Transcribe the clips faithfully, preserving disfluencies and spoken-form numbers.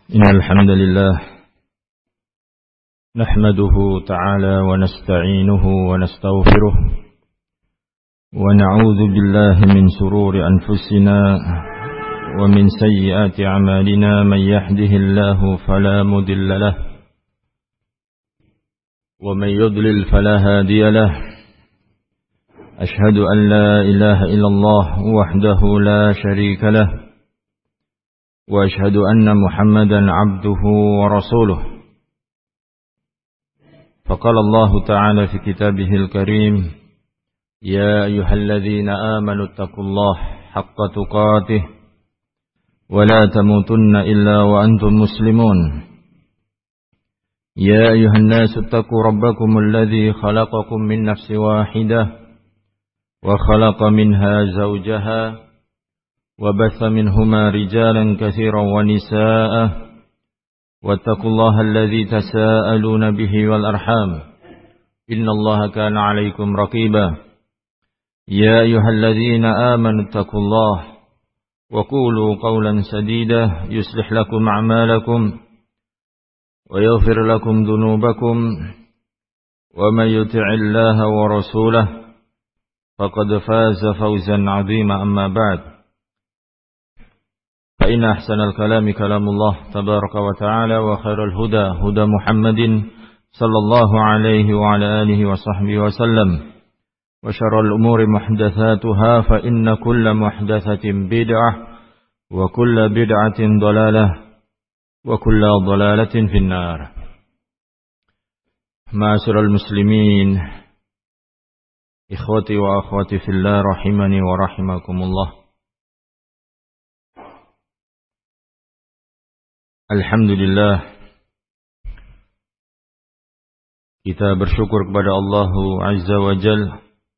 إن الحمد لله نحمده تعالى ونستعينه ونستغفره ونعوذ بالله من شرور أنفسنا ومن سيئات أعمالنا من يهده الله فلا مضل له ومن يضلل فلا هادي له أشهد أن لا إله إلا الله وحده لا شريك له وأشهد أن محمدا عبده ورسوله فقال الله تعالى في كتابه الكريم يا أيها الذين آمنوا اتقوا الله حق تقاته ولا تموتن إلا وأنتم مسلمون يا أيها الناس اتقوا ربكم الذي خلقكم من نفس واحدة وخلق منها زوجها وبث منهما رجالا كثيرا ونساء واتقوا الله الذي تساءلون به والأرحام إن الله كان عليكم رقيبا يا أيها الذين آمنوا اتقوا الله وقولوا قولا سديدا يصلح لكم أعمالكم ويغفر لكم ذنوبكم ومن يطع الله ورسوله فقد فاز فوزا عظيما أما بعد فإن أحسن الكلام كلام الله تبارك وتعالى وخير الهدى هدى محمد صلى الله عليه وعلى آله وصحبه وسلم وشر الأمور محدثاتها فإن كل محدثة بدعة وكل بدعة ضلالة وكل ضلالة في النار. معاشر المسلمين إخوتي وأخواتي في الله رحمني ورحمكم الله. Alhamdulillah, kita bersyukur kepada Allah Azza wa Jalla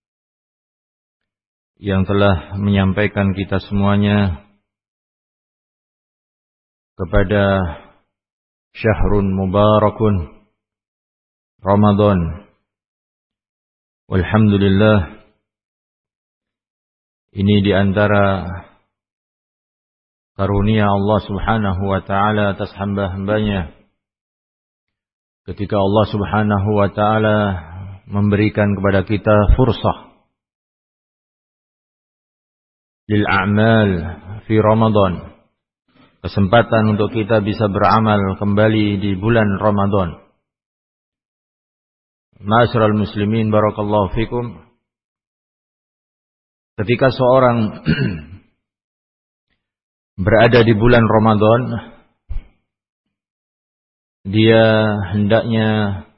yang telah menyampaikan kita semuanya kepada syahrun mubarakun Ramadan. Walhamdulillah, ini di antara karunia Allah subhanahu wa ta'ala atas hamba-hambanya ketika Allah subhanahu wa ta'ala memberikan kepada kita fursah lil a'mal fi Ramadan, kesempatan untuk kita bisa beramal kembali di bulan Ramadan. Ma'asyiral muslimin barakallahu fikum, ketika seorang berada di bulan Ramadan, dia hendaknya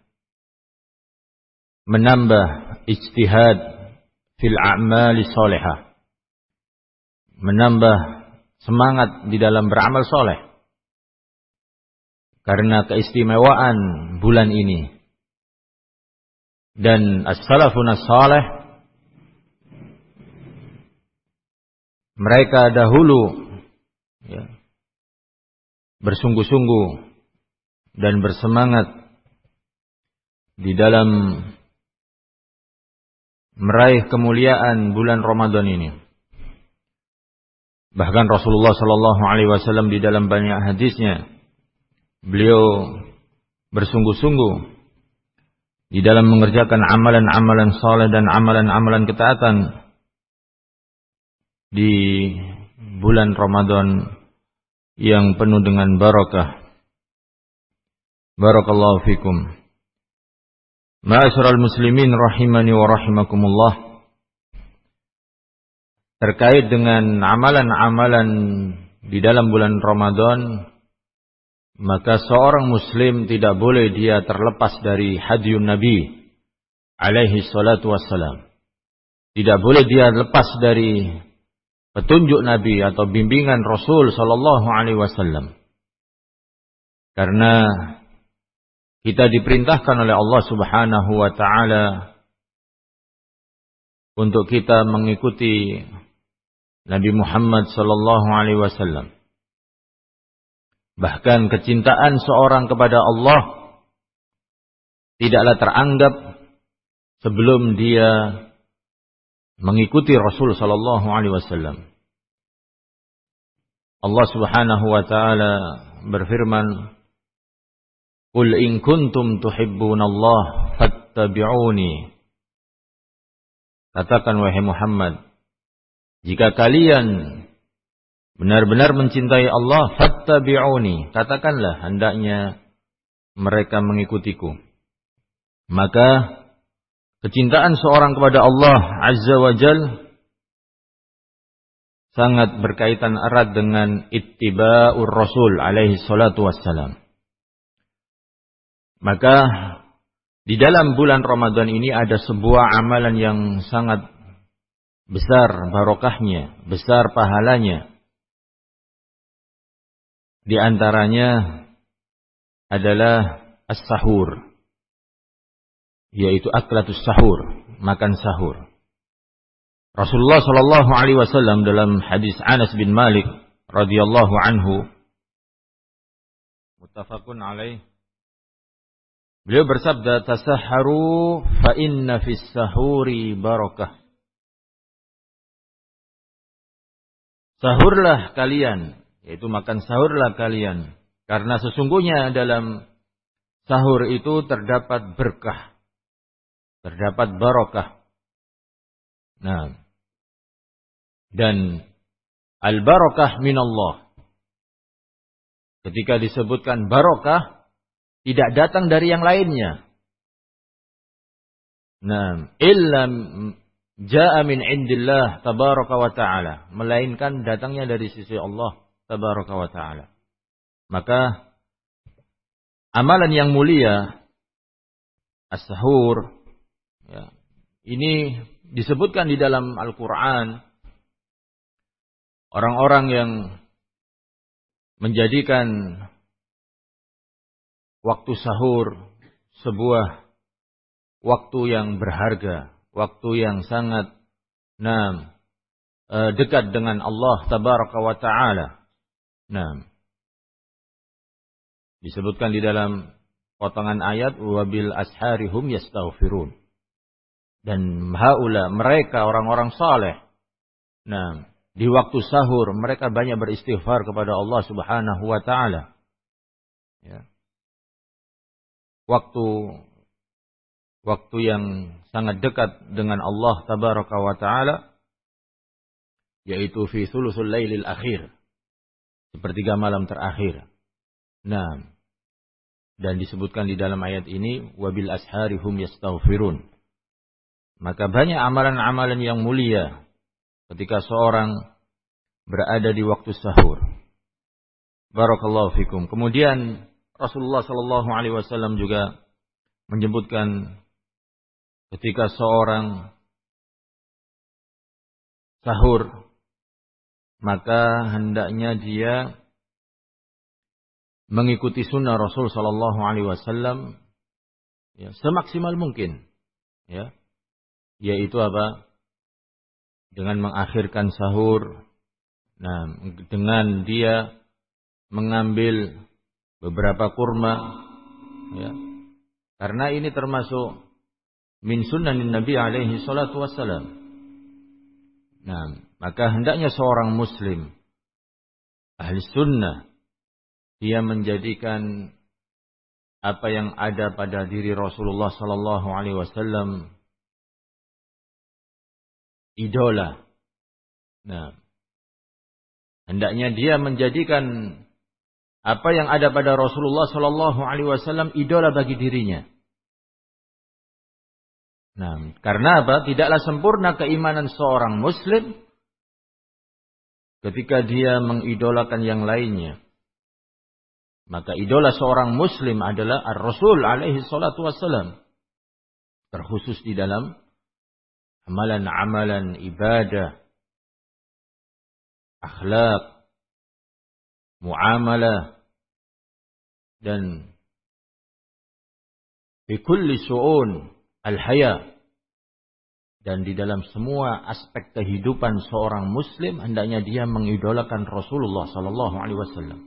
menambah ijtihad fil a'mali sholihah, menambah semangat di dalam beramal soleh, karena keistimewaan bulan ini. Dan as-salafun as-salih, mereka dahulu ya, bersungguh-sungguh dan bersemangat di dalam meraih kemuliaan bulan Ramadan ini. Bahkan Rasulullah sallallahu alaihi wasallam di dalam banyak hadisnya, beliau bersungguh-sungguh di dalam mengerjakan amalan-amalan saleh dan amalan-amalan ketaatan di bulan Ramadan yang penuh dengan barakah. Barakallahu fikum. Ma'asyiral muslimin rahimani wa rahimakumullah. Terkait dengan amalan-amalan di dalam bulan Ramadan, maka seorang muslim tidak boleh dia terlepas dari hadiyun Nabi alaihi salatu wassalam. Tidak boleh dia lepas dari petunjuk Nabi atau bimbingan Rasul sallallahu alaihi wasallam. Karena kita diperintahkan oleh Allah Subhanahu wa taala untuk kita mengikuti Nabi Muhammad sallallahu alaihi wasallam. Bahkan kecintaan seorang kepada Allah tidaklah teranggap sebelum dia mengikuti Rasul sallallahu alaihi wasallam. Allah Subhanahu wa taala berfirman, "Qul in kuntum tuhibbunallah fattabi'uni." Katakan wahai Muhammad, jika kalian benar-benar mencintai Allah, fattabi'uni, katakanlah hendaknya mereka mengikutiku. Maka kecintaan seorang kepada Allah Azza wa Jal sangat berkaitan erat dengan ittiba'ur Rasul alaihi salatu wassalam. Maka di dalam bulan Ramadan ini ada sebuah amalan yang sangat besar barokahnya, besar pahalanya. Di antaranya adalah as-sahur, yaitu aklatus sahur, makan sahur. Rasulullah sallallahu alaihi wasallam dalam hadis Anas bin Malik radhiyallahu anhu, muttafaqun alaih, beliau bersabda, "Tasahharu fa inna fis sahuri barakah." Sahurlah kalian, yaitu makan sahurlah kalian, karena sesungguhnya dalam sahur itu terdapat berkah, terdapat barakah. Nah, dan al-barakah minallah. Ketika disebutkan barakah, tidak datang dari yang lainnya. Nah, illa jaa min indillah tabaraka wa ta'ala, melainkan datangnya dari sisi Allah tabaraka wa ta'ala. Maka amalan yang mulia as-sahur, ya, ini disebutkan di dalam Al-Quran. Orang-orang yang menjadikan waktu sahur sebuah waktu yang berharga, waktu yang sangat nah, dekat dengan Allah tabaraka wa ta'ala. Nah, disebutkan di dalam potongan ayat, wabil asharihum yastaghfirun. Dan haula, mereka orang-orang saleh. Nah, di waktu sahur mereka banyak beristighfar kepada Allah Subhanahu wa taala. Ya. Waktu waktu yang sangat dekat dengan Allah tabaraka wa taala, yaitu fi thuluthul lailil akhir, sepertiga malam terakhir. Nah, dan disebutkan di dalam ayat ini, wabil asharihum yastaghfirun. Maka banyak amalan-amalan yang mulia ketika seorang berada di waktu sahur. Barakallahu fikum. Kemudian Rasulullah sallallahu alaihi wasallam juga menyebutkan ketika seorang sahur, maka hendaknya dia mengikuti sunnah Rasul sallallahu alaihi wasallam, ya, semaksimal mungkin, ya, yaitu apa? Dengan mengakhirkan sahur, nah, dengan dia mengambil beberapa kurma, ya, karena ini termasuk min sunnanin Nabi alaihi salatu wassalam. Nah, maka hendaknya seorang muslim ahli sunnah, dia menjadikan apa yang ada pada diri Rasulullah sallallahu alaihi wasallam idola. Nah, hendaknya dia menjadikan apa yang ada pada Rasulullah sallallahu alaihi wasallam idola bagi dirinya. Nah, karena apa? Tidaklah sempurna keimanan seorang muslim ketika dia mengidolakan yang lainnya. Maka idola seorang muslim adalah Ar-Rasul alaihi salatu wassalam. Terkhusus di dalam amalan-amalan ibadah, akhlak, muamalah, dan fi kulli su'un al-haya. Dan di dalam semua aspek kehidupan seorang muslim hendaknya dia mengidolakan Rasulullah sallallahu alaihi wasallam.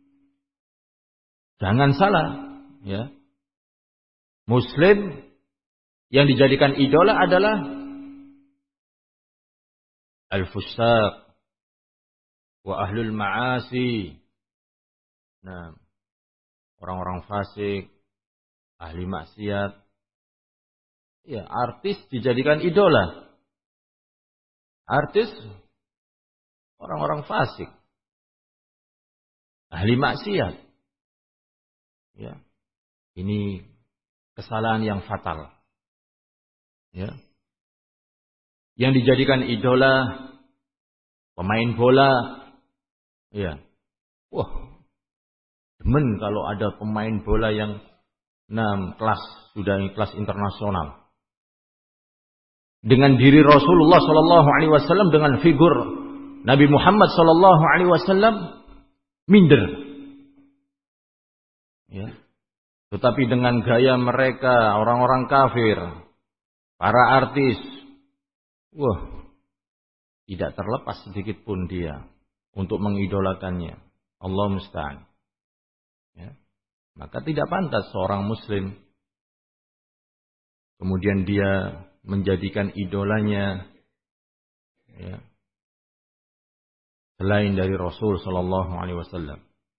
Jangan salah, ya. Muslim yang dijadikan idola adalah al-fusaq wa ahlul ma'asi Nah, orang-orang fasik, ahli maksiat, ya artis dijadikan idola. Artis orang-orang fasik, ahli maksiat. Ya, ini kesalahan yang fatal. Ya. Yang dijadikan idola pemain bola. Ya. Wah, demen kalau ada pemain bola yang enam kelas sudah kelas internasional. Dengan diri Rasulullah sallallahu alaihi wasallam, dengan figur Nabi Muhammad sallallahu alaihi wasallam minder. Ya. Tetapi dengan gaya mereka, orang-orang kafir, para artis, wah, tidak terlepas sedikit pun dia untuk mengidolakannya. Allah musta'an. Ya. Maka tidak pantas seorang muslim kemudian dia menjadikan idolanya ya, selain dari Rasul sallallahu alaihi wasallam.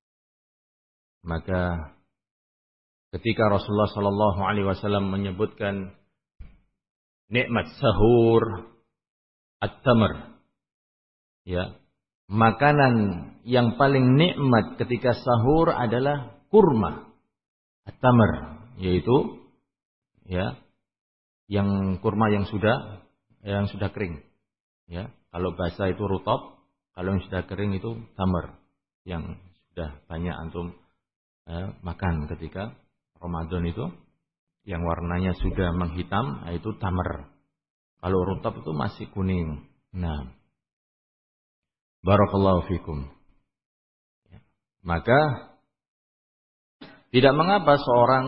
Maka ketika Rasulullah sallallahu alaihi wasallam menyebutkan nikmat sahur at-tamr, ya, makanan yang paling nikmat ketika sahur adalah kurma at-tamr, yaitu ya, yang kurma yang sudah yang sudah kering. Ya, kalau basah itu rutab, kalau yang sudah kering itu tamr, yang sudah banyak antum eh, makan ketika Ramadan itu, yang warnanya sudah menghitam, itu tamr. Kalau rutab itu masih kuning. Nah, barakallahu fikum. Ya. Maka tidak mengapa seorang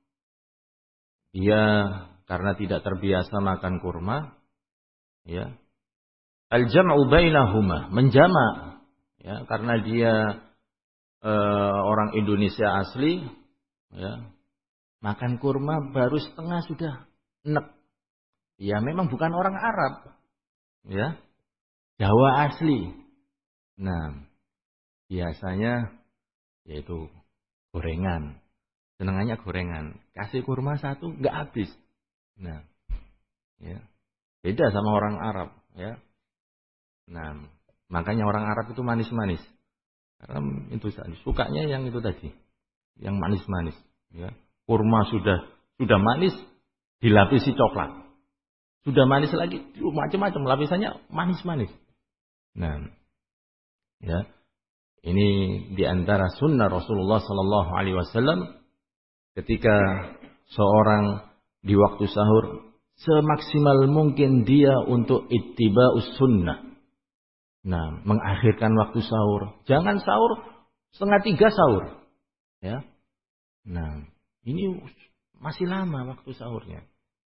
dia karena tidak terbiasa makan kurma, ya, al-jam'u bainahuma, menjama, ya, karena dia e, orang Indonesia asli, ya, makan kurma baru setengah sudah enek. Ya, memang bukan orang Arab, ya, Jawa asli. Nah, biasanya yaitu gorengan, senangannya gorengan, kasih kurma satu nggak habis. Nah, ya, beda sama orang Arab, ya. Nah, makanya orang Arab itu manis-manis, karena itu sukanya yang itu tadi, yang manis-manis. Ya, kurma sudah sudah manis, dilapisi coklat, sudah manis lagi, macam-macam lapisannya manis-manis. Nah, ya, ini diantara sunnah Rasulullah Sallallahu Alaihi Wasallam ketika seorang di waktu sahur semaksimal mungkin dia untuk ittiba'us sunnah. Nah, mengakhirkan waktu sahur. Jangan sahur setengah tiga sahur. Ya. Nah, ini masih lama waktu sahurnya.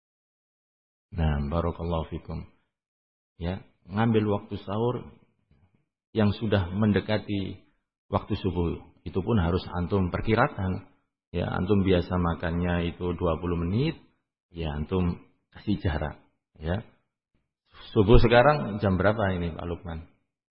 Nah, barakallahu fikum. Ya, ngambil waktu sahur yang sudah mendekati waktu subuh. Itu pun harus antum perkirakan. Ya, antum biasa makannya itu dua puluh menit. Ya, antum kasih jarak. Ya. Subuh sekarang jam berapa ini Pak Lukman?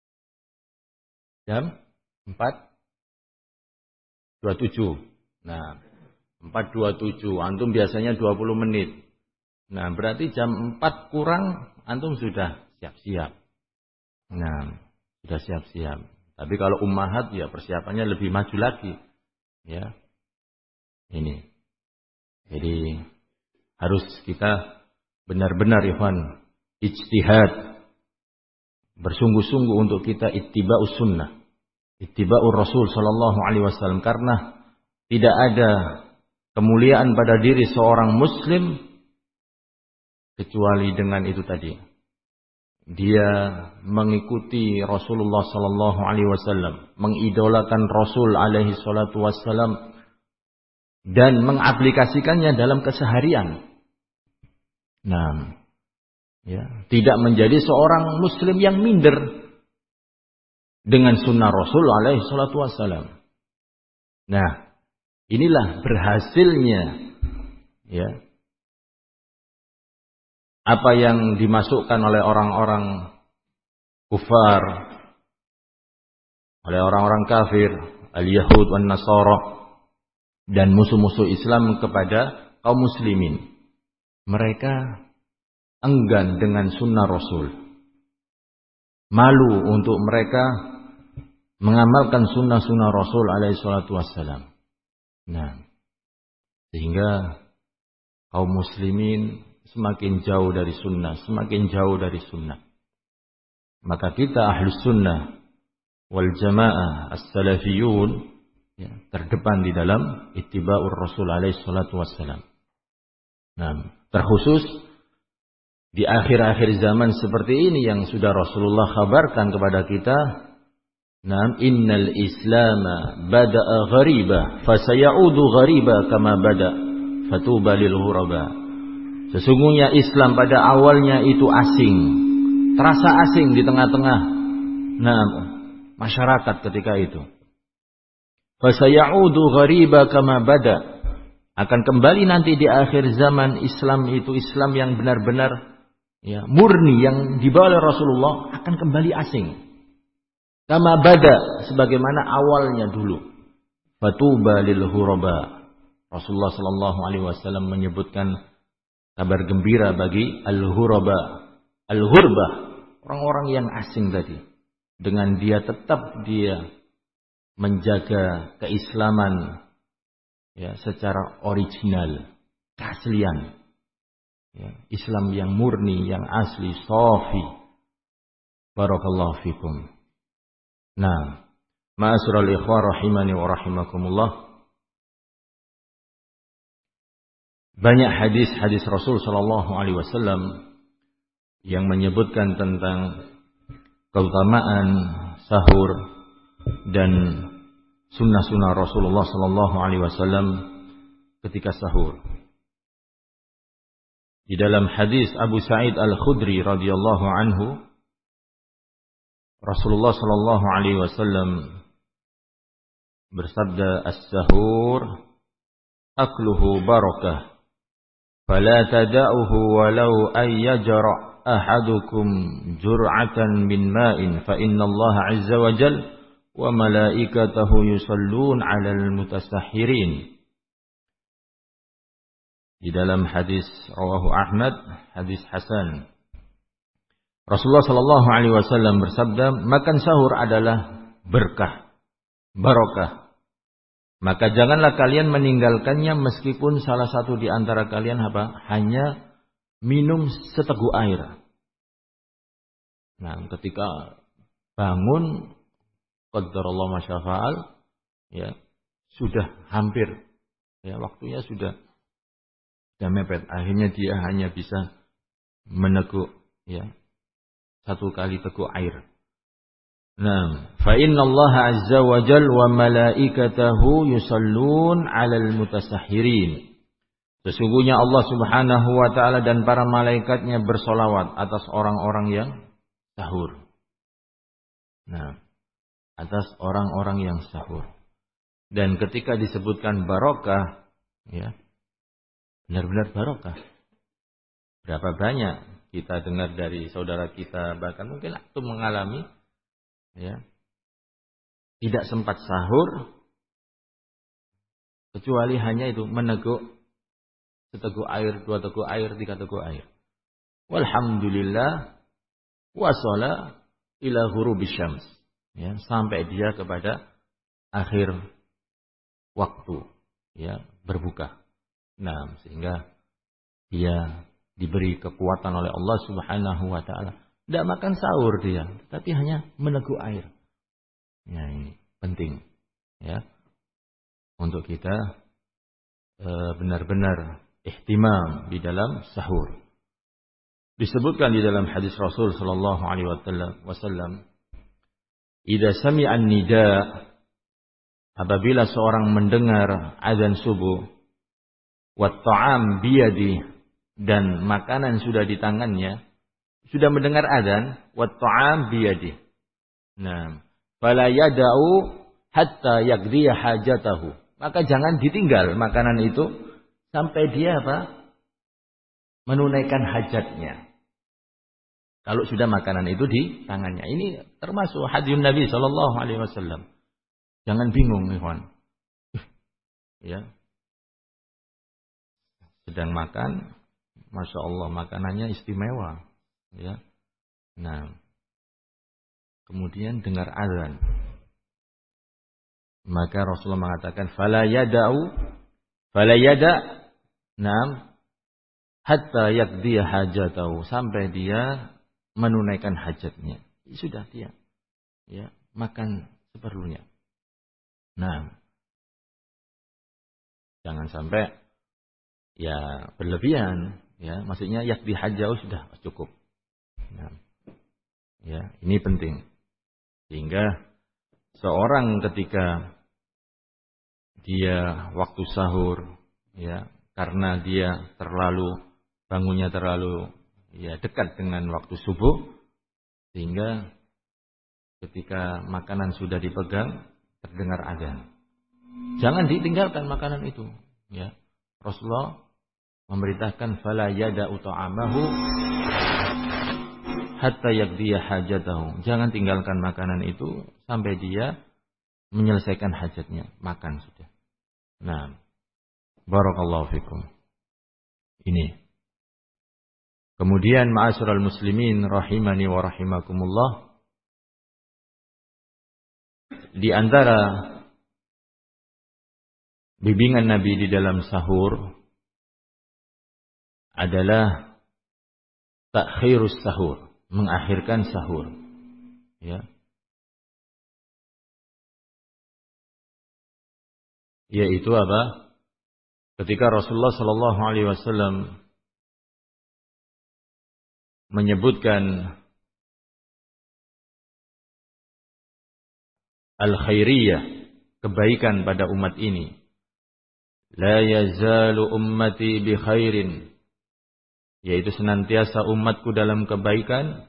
Jam empat dua puluh tujuh. Nah, empat dua puluh tujuh. Antum biasanya dua puluh menit. Nah, berarti jam empat kurang antum sudah siap-siap. Nah, sudah siap-siap. Tapi kalau ummahat ya persiapannya lebih maju lagi. Ya. Ini. Jadi harus kita benar-benar ikhwan ijtihad, bersungguh-sungguh untuk kita ittiba'us sunnah, ittiba'ur Rasul sallallahu alaihi wasallam, karena tidak ada kemuliaan pada diri seorang muslim kecuali dengan itu tadi. Dia mengikuti Rasulullah sallallahu alaihi wasallam, mengidolakan Rasul alaihi salatu wasallam dan mengaplikasikannya dalam keseharian. Nah, ya, tidak menjadi seorang muslim yang minder dengan sunnah Rasul alaihi salatu wassalam. Nah, inilah berhasilnya, ya, apa yang dimasukkan oleh orang-orang kufar, oleh orang-orang kafir, al-Yahud wan Nasara dan musuh-musuh Islam kepada kaum muslimin. Mereka enggan dengan sunnah Rasul. Malu untuk mereka mengamalkan sunnah-sunnah Rasul alaihi salatu wassalam. Nah, sehingga kaum muslimin semakin jauh dari sunnah, semakin jauh dari sunnah. Maka kita ahlus sunnah wal jamaah as-salafiyun ya, terdepan di dalam ittiba'ur Rasul alaihi salatu wassalam. Nah, terkhusus di akhir-akhir zaman seperti ini yang sudah Rasulullah kabarkan kepada kita, "Nam innal islama bada'a ghariba fasayaudu ghariba kama bada fatuba lil ghuraba." Sesungguhnya Islam pada awalnya itu asing, terasa asing di tengah-tengah nah masyarakat ketika itu. Fasayaudu ghariba kama bada. Akan kembali nanti di akhir zaman Islam itu Islam yang benar-benar ya, murni yang dibawa oleh Rasulullah akan kembali asing. Kama bada, sebagaimana awalnya dulu. Fatuba lil ghuraba. Rasulullah sallallahu alaihi wasallam menyebutkan kabar gembira bagi al-ghuraba. Al-ghurbah, orang-orang yang asing tadi. Dengan dia tetap dia menjaga keislaman ya, secara original, keaslian. Ya, Islam yang murni, yang asli, safi. Barakallahu fikum. Nah, ma'asyiral ikhwah rahimani wa rahimakumullah. Banyak hadis-hadis Rasul sallallahu alaihi wasallam yang menyebutkan tentang keutamaan sahur dan sunnah-sunnah Rasulullah sallallahu alaihi wasallam ketika sahur. Di dalam hadis Abu Sa'id Al-Khudri radhiyallahu anhu, Rasulullah sallallahu alaihi wasallam bersabda, "As-sahur akluhu barakah, fala tada'uhu walau ay yajra' ahadukum jur'atan min ma'in, fa inna Allah 'azza wa jalla wa malaikatahu yusallun 'alal mutasahhirin." Di dalam hadis rawahu Ahmad, hadis hasan. Rasulullah sallallahu alaihi wasallam bersabda, makan sahur adalah berkah, barakah. Maka janganlah kalian meninggalkannya meskipun salah satu di antara kalian apa? Hanya minum seteguk air. Nah, ketika bangun, qadarullah masyafa'al, ya, sudah hampir, ya, waktunya sudah sudah mepet. Akhirnya dia hanya bisa meneguk, ya, satu kali teguk air. Nah, fa inna Allah azza wa jal wa malaikatahu yusallun 'alal mutasahhirin. Sesungguhnya Allah Subhanahu wa taala dan para malaikatnya bersolawat atas orang-orang yang sahur. Nah, atas orang-orang yang sahur. Dan ketika disebutkan barokah, ya, benar-benar barokah. Berapa banyak kita dengar dari saudara kita, bahkan mungkin itu mengalami, ya, tidak sempat sahur, kecuali hanya itu meneguk seteguk air, dua teguk air, tiga teguk air. Walhamdulillah wasala ila ghurubis syams. Ya, sampai dia kepada akhir waktu, ya, berbuka. Nah, sehingga dia diberi kekuatan oleh Allah Subhanahu wa taala. Tidak makan sahur dia, tapi hanya meneguk air. Ya, ini penting, ya, untuk kita e, benar-benar ihtimam di dalam sahur. Disebutkan di dalam hadis Rasul sallallahu alaihi wasallam, "Idza sami'a an-nida", apabila seorang mendengar azan subuh, wat ta'am biyadi, dan makanan sudah di tangannya, sudah mendengar azan, wat ta'am biyadi. Nah, fala yada'u hatta yaqdiya hajatahu. Maka jangan ditinggal makanan itu sampai dia apa? Menunaikan hajatnya. Kalau sudah makanan itu di tangannya. Ini termasuk hadis Nabi sallallahu alaihi wasallam. Jangan bingung, ikhwan. Ya. Sedang makan, Masya Allah makanannya istimewa. Ya. Nah, kemudian dengar azan. Maka Rasulullah mengatakan, "Fala yada'u, fala yada', nam, hatta yaqdiya hajatahu," sampai dia menunaikan hajatnya. Sudah dia, ya, makan seperlunya. Nah, jangan sampai ya berlebihan, ya, maksudnya yaqdi hajatahu sudah cukup. Nah, ya, ini penting. Sehingga seorang ketika dia waktu sahur, ya, karena dia terlalu bangunnya terlalu ya dekat dengan waktu subuh, sehingga ketika makanan sudah dipegang terdengar azan. Jangan ditinggalkan makanan itu, ya. Rasulullah memerintahkan fala yada'u ta'amahu hatta yaqdiya hajatahu. Jangan tinggalkan makanan itu sampai dia menyelesaikan hajatnya, makan sudah. Nah, barakallahu fikum. Ini. Kemudian ma'asyiral muslimin rahimani wa rahimakumullah, di antara bimbingan Nabi di dalam sahur adalah takhirus sahur, mengakhirkan sahur. Ya. Yaitu apa? Ketika Rasulullah sallallahu alaihi wasallam menyebutkan al-khairiyah, kebaikan pada umat ini. La yazalu ummati bi khairin, yaitu senantiasa umatku dalam kebaikan.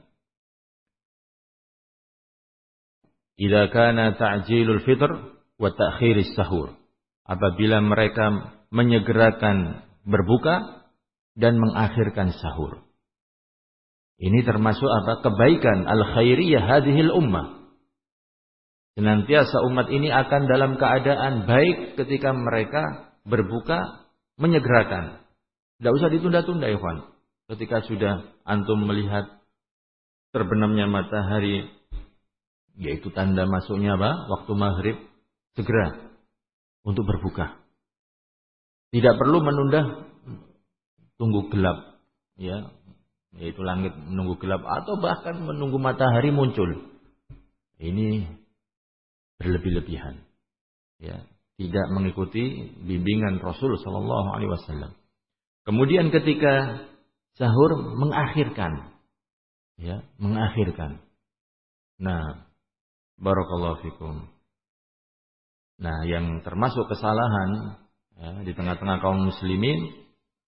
Idza kana ta'jilul fitr wa ta'khiris sahur, apabila mereka menyegerakan berbuka dan mengakhirkan sahur. Ini termasuk apa? Kebaikan al-khairiyah hadhil ummah. Senantiasa umat ini akan dalam keadaan baik ketika mereka berbuka, menyegerakan. Tidak usah ditunda-tunda, ikhwan. Ketika sudah antum melihat terbenamnya matahari, yaitu tanda masuknya apa? Waktu maghrib, segera untuk berbuka. Tidak perlu menunda tunggu gelap, ya, yaitu langit menunggu gelap atau bahkan menunggu matahari muncul. Ini berlebih-lebihan, ya, tidak mengikuti bimbingan Rasul sallallahu alaihi wasallam. Kemudian ketika sahur mengakhirkan, ya, mengakhirkan. Nah, barakallahu fikum. Nah, yang termasuk kesalahan, ya, di tengah-tengah kaum muslimin,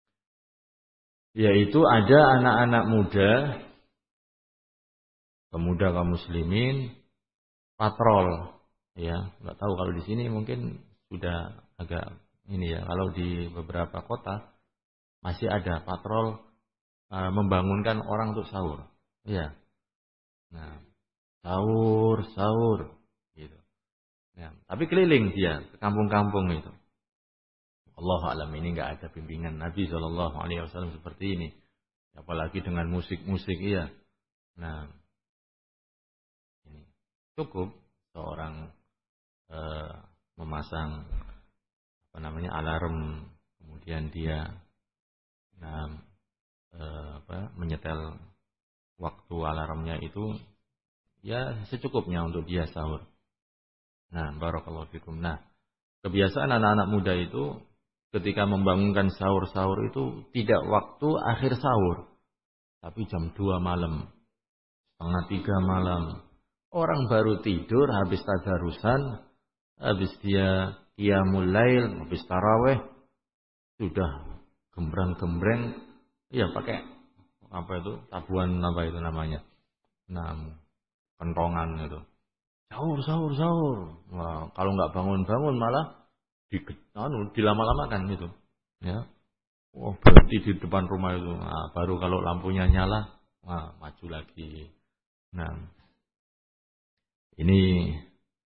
yaitu ada anak-anak muda, pemuda kaum muslimin, patrol, ya, nggak tahu kalau di sini mungkin sudah agak ini ya, kalau di beberapa kota masih ada patrol uh, membangunkan orang untuk sahur, ya. Nah, sahur, sahur, gitu. Ya, tapi keliling dia ke kampung-kampung itu. Allahu a'lam, ini nggak ada bimbingan Nabi Shallallahu Alaihi Wasallam seperti ini, apalagi dengan musik-musik, iya. Nah, ini cukup seorang Uh, memasang apa namanya alarm, kemudian dia nah, uh, apa, menyetel waktu alarmnya itu ya secukupnya untuk dia sahur. Nah, barakallahu fikum. Nah, kebiasaan anak-anak muda itu ketika membangunkan sahur-sahur itu tidak waktu akhir sahur, tapi jam dua malam, setengah tiga malam. Orang baru tidur habis tadarusan, habis dia qiyamul lail, habis taraweh, sudah gembrang-gembreng, ya pakai apa itu, tabuhan apa itu namanya, nah, kentongan itu, sahur, sahur, sahur. Nah, kalau nggak bangun-bangun malah di, anu, dilama-lamakan gitu, ya. Wah, berhenti di depan rumah itu, nah, baru kalau lampunya nyala, nah, maju lagi. Nah, ini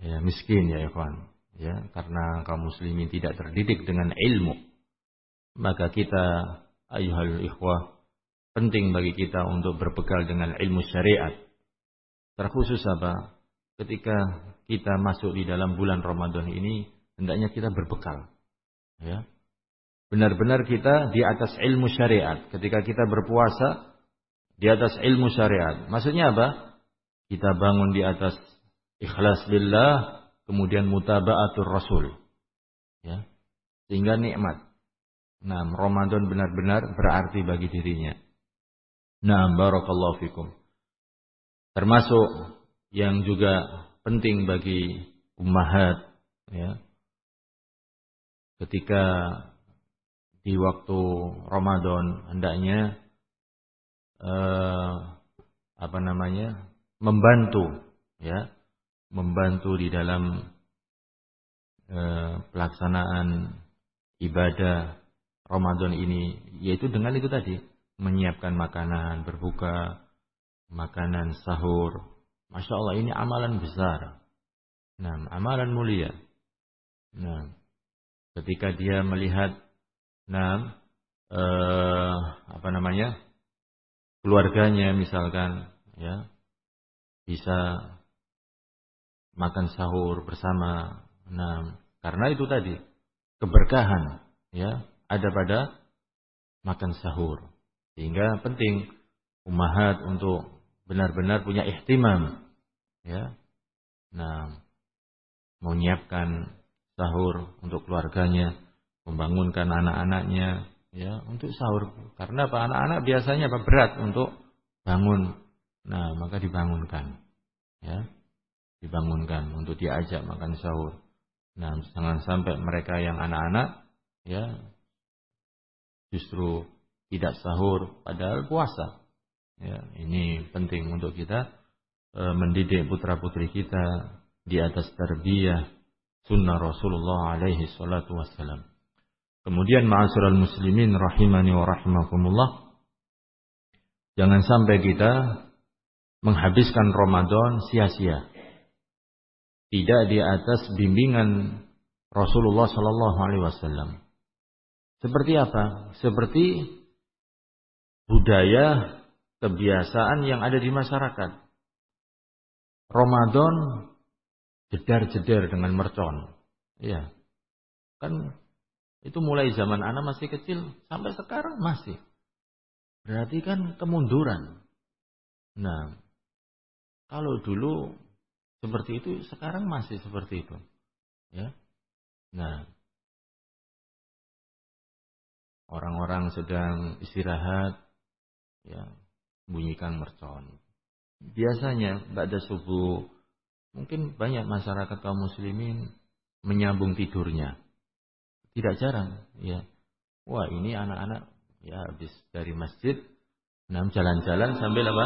ya, miskin ya ikhwan, ya, karena kaum muslimin tidak terdidik dengan ilmu. Maka kita ayuhal ikhwah, penting bagi kita untuk berbekal dengan ilmu syariat. Terkhusus apa? Ketika kita masuk di dalam bulan Ramadan ini, hendaknya kita berbekal, ya. Benar-benar kita di atas ilmu syariat. Ketika kita berpuasa di atas ilmu syariat. Maksudnya apa? Kita bangun di atas ikhlas lillah, kemudian mutaba'atur rasul, ya. Sehingga nikmat. Nah, Ramadan benar-benar berarti bagi dirinya. Nah, barakallahu fikum. Termasuk yang juga penting bagi ummahat, ya. Ketika di waktu Ramadan hendaknya eh, apa namanya? membantu, ya, membantu di dalam eh, pelaksanaan ibadah Ramadan ini, yaitu dengan itu tadi, menyiapkan makanan berbuka, makanan sahur. Masya Allah, ini amalan besar. Nah, amalan mulia. Nah, ketika dia melihat, nah, eh, apa namanya, keluarganya misalkan, ya, bisa makan sahur bersama. Nah, karena itu tadi keberkahan, ya, ada pada makan sahur. Sehingga penting ummahat untuk benar-benar punya ihtimam, ya. Nah, menyiapkan sahur untuk keluarganya, membangunkan anak-anaknya, ya, untuk sahur. Karena apa? Anak-anak biasanya apa? Berat untuk bangun. Nah, maka dibangunkan, ya, dibangunkan untuk diajak makan sahur. Nah, jangan sampai mereka yang anak-anak, ya, justru tidak sahur padahal puasa. Ya, ini penting untuk kita e, mendidik putra-putri kita di atas tarbiyah sunnah Rasulullah alaihi salatu wassalam. Kemudian ma'asyiral muslimin rahimani wa rahimakumullah, jangan sampai kita menghabiskan Ramadan sia-sia, tidak di atas bimbingan Rasulullah sallallahu alaihi wasallam. Seperti apa? Seperti budaya, kebiasaan yang ada di masyarakat. Ramadan jedar-jedar dengan mercon. Iya. Kan itu mulai zaman anak masih kecil sampai sekarang masih. Berarti kan kemunduran. Nah, kalau dulu seperti itu, sekarang masih seperti itu. Ya. Nah, orang-orang sedang istirahat, ya, bunyikan mercon. Biasanya ba'da subuh, mungkin banyak masyarakat kaum muslimin menyambung tidurnya. Tidak jarang, ya. Wah, ini anak-anak ya habis dari masjid, nah jalan-jalan sambil apa?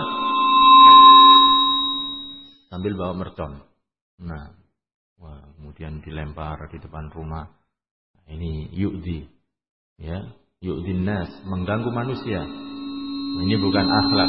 Sambil bawa mercon. Nah, wah, kemudian dilempar di depan rumah. Ini yu'di, ya, yu'din nas, mengganggu manusia. Ini bukan akhlak,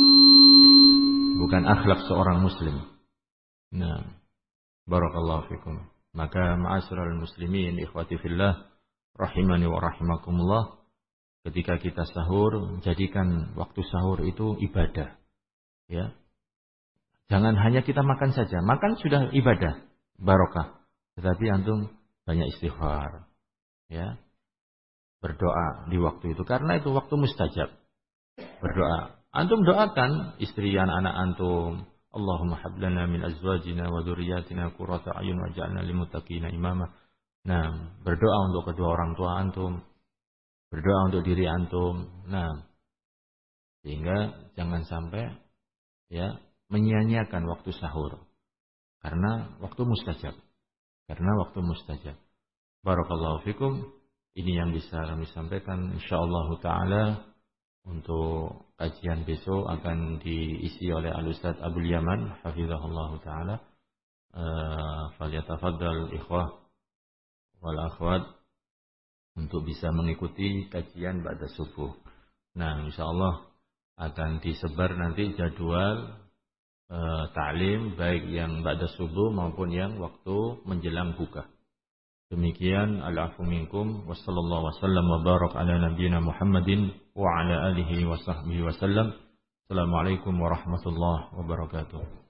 bukan akhlak seorang muslim. Nah, barakallahu fikum. Maka ma'asyiral muslimin ikhwati fillah rahimani wa rahimakumullah, ketika kita sahur, jadikan waktu sahur itu ibadah, ya. Jangan hanya kita makan saja. Makan sudah ibadah, barokah. Tetapi antum banyak istighfar, ya. Berdoa di waktu itu, karena itu waktu mustajab. Berdoa. Antum doakan istri anak-anak antum. Allahumma hab lana min azwajina wa dzurriyyatina qurrata a'yun waj'alna lil muttaqina imama. Nah, berdoa untuk kedua orang tua antum. Berdoa untuk diri antum. Nah, sehingga jangan sampai, ya, menyia-nyiakan waktu sahur. Karena waktu mustajab. Karena waktu mustajab. Barakallahu fikum. Ini yang bisa kami sampaikan, insyaallah taala. Untuk kajian besok akan diisi oleh Al-Ustaz Abdul Yaman hafizahullah taala. Uh, falyatafaddal ikhwah wal akhwat untuk bisa mengikuti kajian ba'da subuh. Nah, insyaallah akan disebar nanti jadwal uh, ta'lim, baik yang ba'da subuh maupun yang waktu menjelang buka. Demikian, al-afu minkum, wa sallallahu wa sallam wa barak ala nabiyyina Muhammadin wa ala alihi wa sahbihi wa sallam. Assalamualaikum warahmatullahi wabarakatuh.